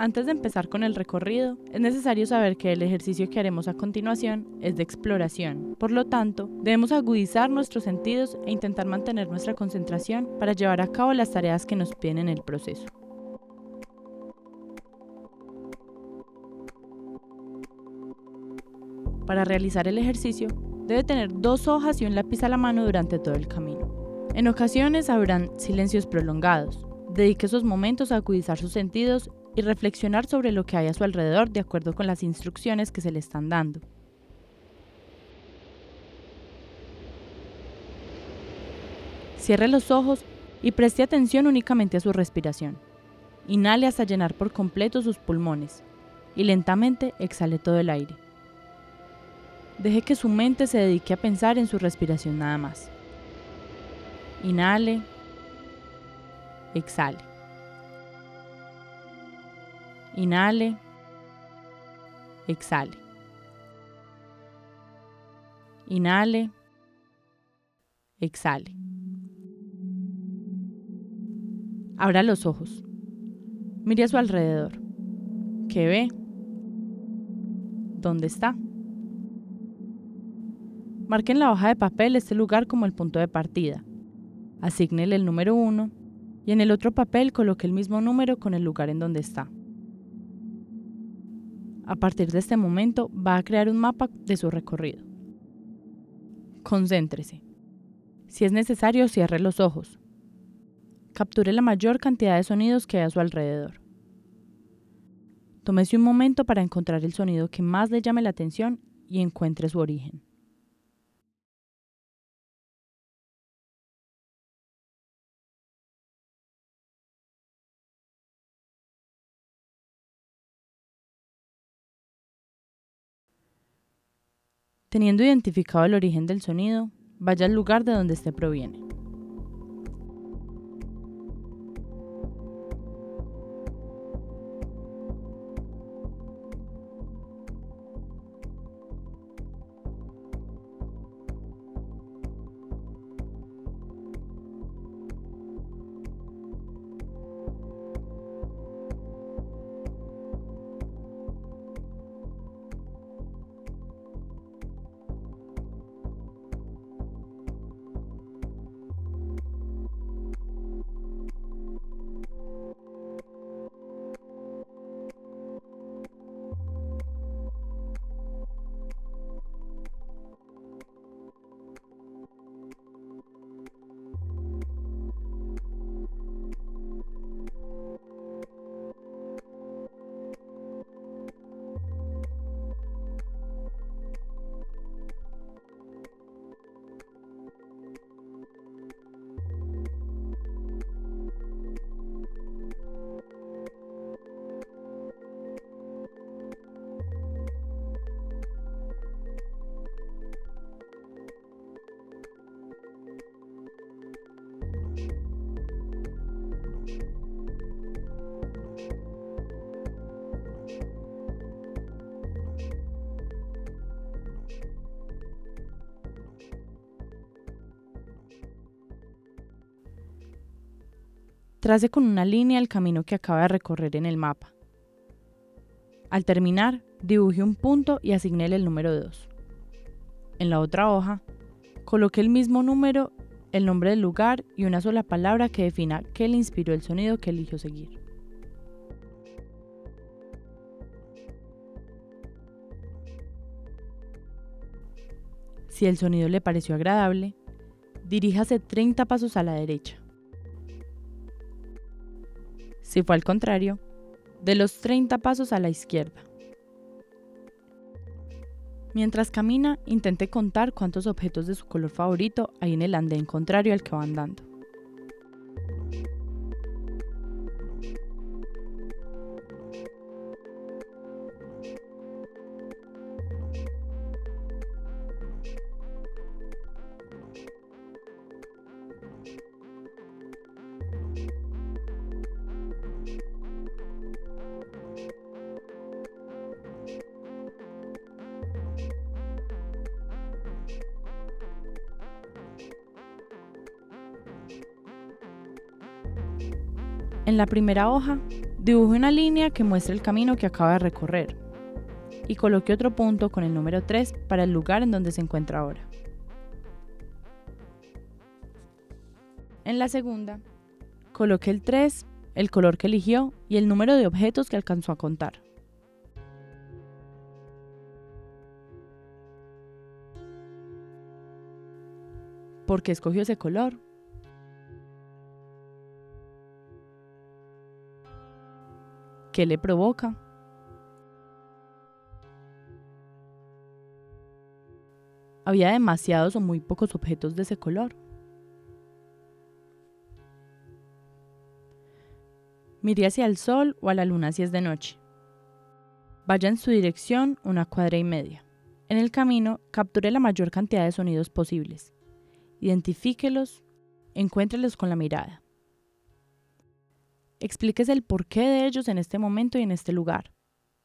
Antes de empezar con el recorrido, es necesario saber que el ejercicio que haremos a continuación es de exploración. Por lo tanto, debemos agudizar nuestros sentidos e intentar mantener nuestra concentración para llevar a cabo las tareas que nos piden en el proceso. Para realizar el ejercicio, debe tener 2 hojas y un lápiz a la mano durante todo el camino. En ocasiones habrán silencios prolongados. Dedique esos momentos a agudizar sus sentidos y reflexionar sobre lo que hay a su alrededor de acuerdo con las instrucciones que se le están dando. Cierre los ojos y preste atención únicamente a su respiración. Inhale hasta llenar por completo sus pulmones y lentamente exhale todo el aire. Deje que su mente se dedique a pensar en su respiración nada más. Inhale, exhale. Inhale, exhale. Inhale, exhale. Abra los ojos. Mire a su alrededor. ¿Qué ve? ¿Dónde está? Marque en la hoja de papel este lugar como el punto de partida. Asígnele el número 1 y en el otro papel coloque el mismo número con el lugar en donde está. A partir de este momento va a crear un mapa de su recorrido. Concéntrese. Si es necesario, cierre los ojos. Capture la mayor cantidad de sonidos que hay a su alrededor. Tómese un momento para encontrar el sonido que más le llame la atención y encuentre su origen. Teniendo identificado el origen del sonido, vaya al lugar de donde este proviene. Trace con una línea el camino que acaba de recorrer en el mapa. Al terminar, dibuje un punto y asígnele el número 2. En la otra hoja, coloque el mismo número, el nombre del lugar y una sola palabra que defina qué le inspiró el sonido que eligió seguir. Si el sonido le pareció agradable, diríjase 30 pasos a la derecha. Si fue al contrario, de los 30 pasos a la izquierda. Mientras camina, intente contar cuántos objetos de su color favorito hay en el andén contrario al que va andando. En la primera hoja, Dibuje una línea que muestre el camino que acaba de recorrer y coloque otro punto con el número 3 para el lugar en donde se encuentra ahora. En la segunda, coloque el 3, el color que eligió y el número de objetos que alcanzó a contar. ¿Por qué escogió ese color? ¿Qué le provoca? ¿Había demasiados o muy pocos objetos de ese color? Mire hacia el sol o a la luna si es de noche. Vaya en su dirección 1,5 cuadras. En el camino, capture la mayor cantidad de sonidos posibles. Identifíquelos, encuéntrelos con la mirada. Explíquese el porqué de ellos en este momento y en este lugar.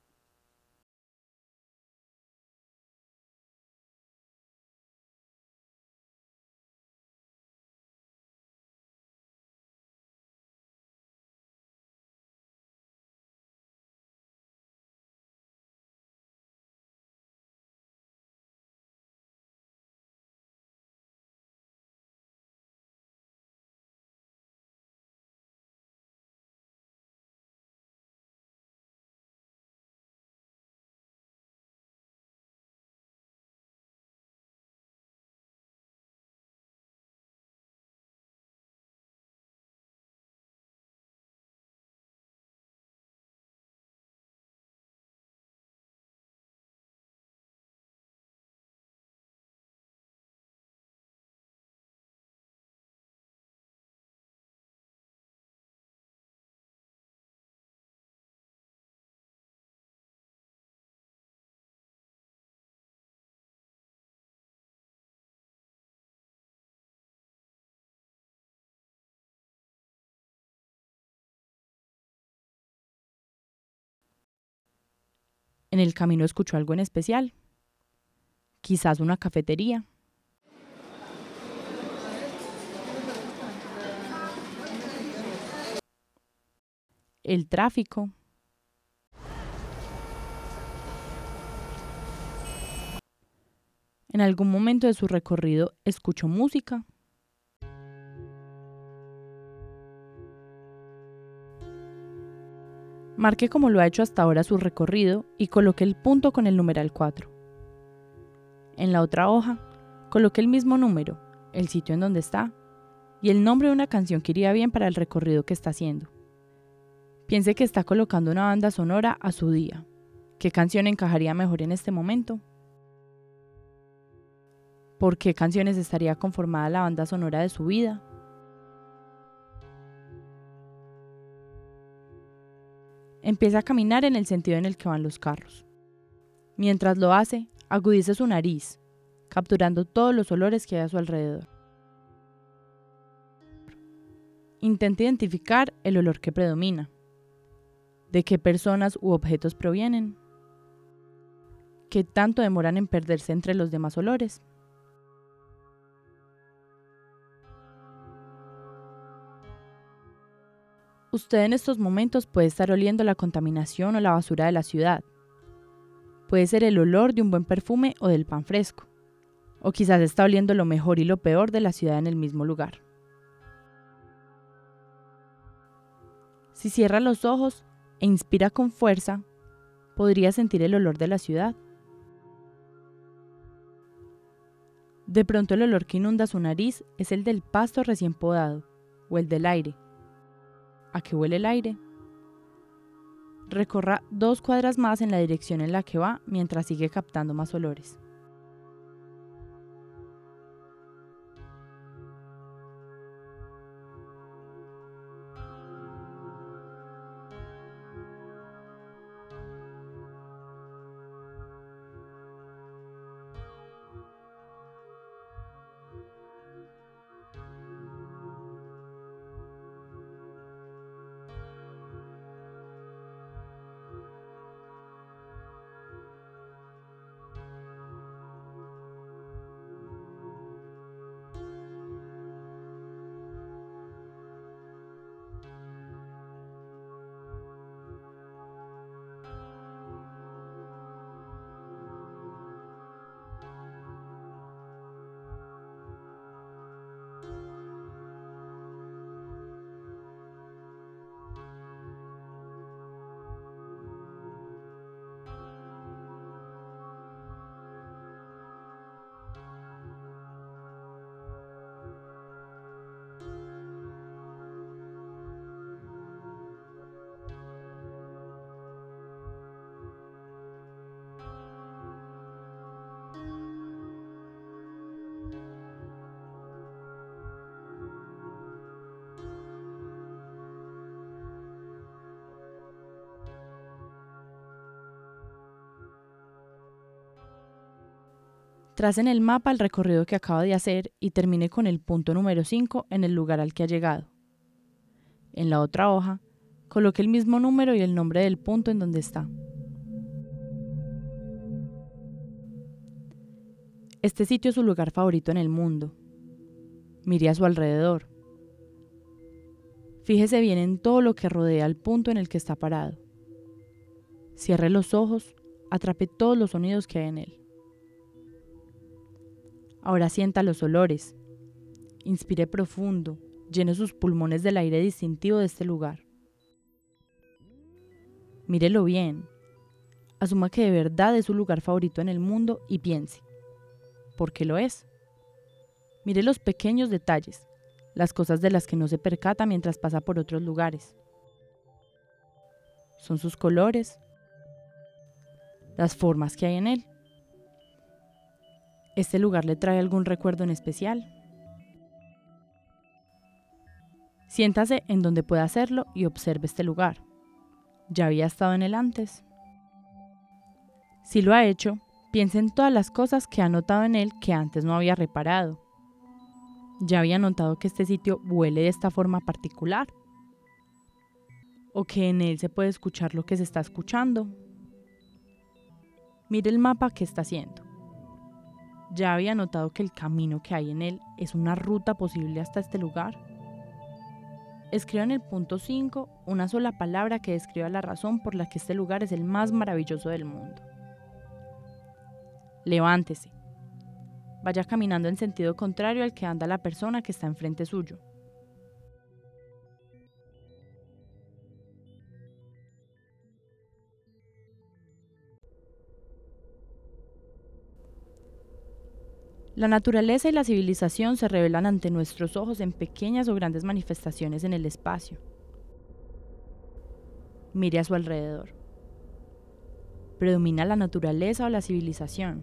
En el camino escuchó algo en especial. Quizás una cafetería. El tráfico. En algún momento de su recorrido escuchó música. Marque como lo ha hecho hasta ahora su recorrido y coloque el punto con el numeral 4. En la otra hoja, coloque el mismo número, el sitio en donde está y el nombre de una canción que iría bien para el recorrido que está haciendo. Piense que está colocando una banda sonora a su día. ¿Qué canción encajaría mejor en este momento? ¿Por qué canciones estaría conformada la banda sonora de su vida? Empieza a caminar en el sentido en el que van los carros. Mientras lo hace, agudice su nariz, capturando todos los olores que hay a su alrededor. Intente identificar el olor que predomina. ¿De qué personas u objetos provienen? ¿Qué tanto demoran en perderse entre los demás olores? Usted en estos momentos puede estar oliendo la contaminación o la basura de la ciudad. Puede ser el olor de un buen perfume o del pan fresco. O quizás está oliendo lo mejor y lo peor de la ciudad en el mismo lugar. Si cierra los ojos e inspira con fuerza, podría sentir el olor de la ciudad. De pronto el olor que inunda su nariz es el del pasto recién podado o el del aire. ¿A qué huele el aire? Recorra 2 cuadras más en la dirección en la que va mientras sigue captando más olores. Trace en el mapa el recorrido que acaba de hacer y termine con el punto número 5 en el lugar al que ha llegado. En la otra hoja, coloque el mismo número y el nombre del punto en donde está. Este sitio es su lugar favorito en el mundo. Mire a su alrededor. Fíjese bien en todo lo que rodea el punto en el que está parado. Cierre los ojos, atrape todos los sonidos que hay en él. Ahora sienta los olores. Inspire profundo, llene sus pulmones del aire distintivo de este lugar. Mírelo bien. Asuma que de verdad es su lugar favorito en el mundo y piense, ¿por qué lo es? Mire los pequeños detalles, las cosas de las que no se percata mientras pasa por otros lugares. Son sus colores, las formas que hay en él. ¿Este lugar le trae algún recuerdo en especial? Siéntase en donde pueda hacerlo y observe este lugar. ¿Ya había estado en él antes? Si lo ha hecho, piense en todas las cosas que ha notado en él que antes no había reparado. ¿Ya había notado que este sitio huele de esta forma particular? ¿O que en él se puede escuchar lo que se está escuchando? Mire el mapa que está haciendo. ¿Ya había notado que el camino que hay en él es una ruta posible hasta este lugar? Escriba en el punto 5 una sola palabra que describa la razón por la que este lugar es el más maravilloso del mundo. Levántese. Vaya caminando en sentido contrario al que anda la persona que está enfrente suyo. La naturaleza y la civilización se revelan ante nuestros ojos en pequeñas o grandes manifestaciones en el espacio. Mire a su alrededor. ¿Predomina la naturaleza o la civilización?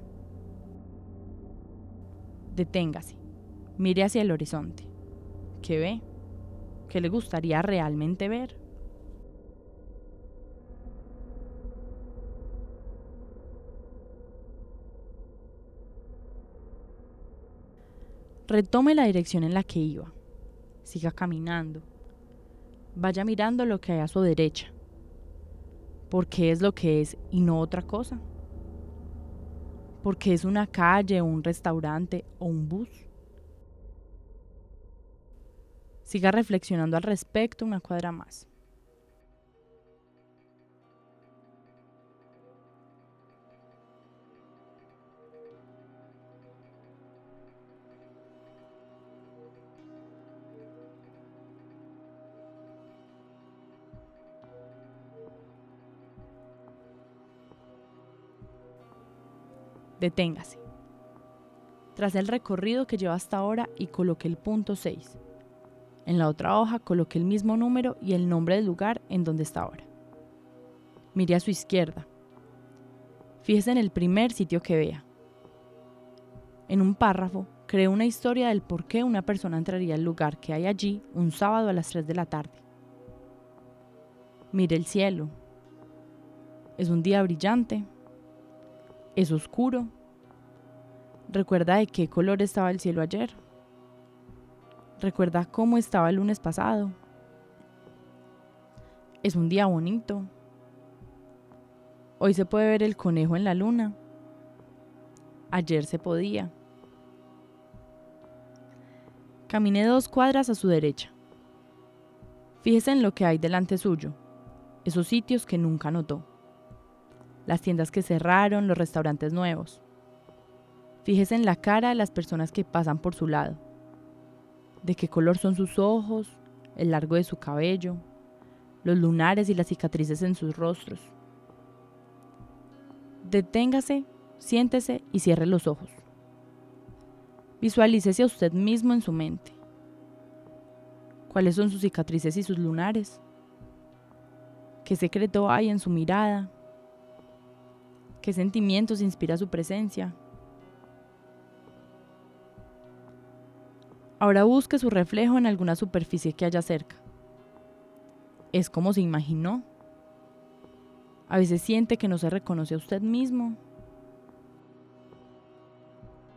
Deténgase. Mire hacia el horizonte. ¿Qué ve? ¿Qué le gustaría realmente ver? Retome la dirección en la que iba. Siga caminando. Vaya mirando lo que hay a su derecha. ¿Por qué es lo que es y no otra cosa? ¿Por qué es una calle, un restaurante o un bus? Siga reflexionando al respecto una cuadra más. Deténgase. Tras el recorrido que lleva hasta ahora y coloque el punto 6. En la otra hoja coloque el mismo número y el nombre del lugar en donde está ahora. Mire a su izquierda. Fíjese en el primer sitio que vea. En un párrafo, cree una historia del por qué una persona entraría al lugar que hay allí un sábado a las 3 de la tarde. Mire el cielo. ¿Es un día brillante? ¿Es oscuro? ¿Recuerda de qué color estaba el cielo ayer? ¿Recuerda cómo estaba el lunes pasado? ¿Es un día bonito? Hoy se puede ver el conejo en la luna. Ayer se podía. Camine 2 cuadras a su derecha. Fíjese en lo que hay delante suyo, esos sitios que nunca notó. Las tiendas que cerraron, los restaurantes nuevos. Fíjese en la cara de las personas que pasan por su lado. ¿De qué color son sus ojos, el largo de su cabello, los lunares y las cicatrices en sus rostros? Deténgase, siéntese y cierre los ojos. Visualícese a usted mismo en su mente. ¿Cuáles son sus cicatrices y sus lunares? ¿Qué secreto hay en su mirada? ¿Qué sentimientos inspira su presencia? Ahora busque su reflejo en alguna superficie que haya cerca. ¿Es como se imaginó? A veces siente que no se reconoce a usted mismo.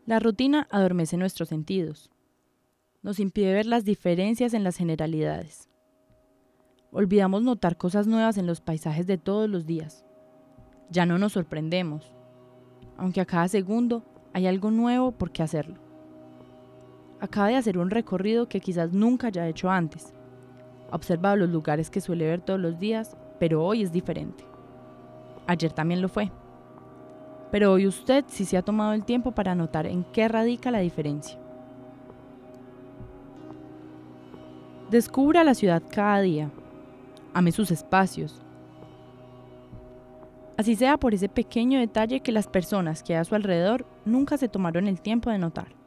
La rutina adormece nuestros sentidos. Nos impide ver las diferencias en las generalidades. Olvidamos notar cosas nuevas en los paisajes de todos los días. Ya no nos sorprendemos, aunque a cada segundo hay algo nuevo por qué hacerlo. Acaba de hacer un recorrido que quizás nunca haya hecho antes. Ha observado los lugares que suele ver todos los días, pero hoy es diferente. Ayer también lo fue. Pero hoy usted sí se ha tomado el tiempo para notar en qué radica la diferencia. Descubra la ciudad cada día. Ame sus espacios. Así sea por ese pequeño detalle que las personas que hay a su alrededor nunca se tomaron el tiempo de notar.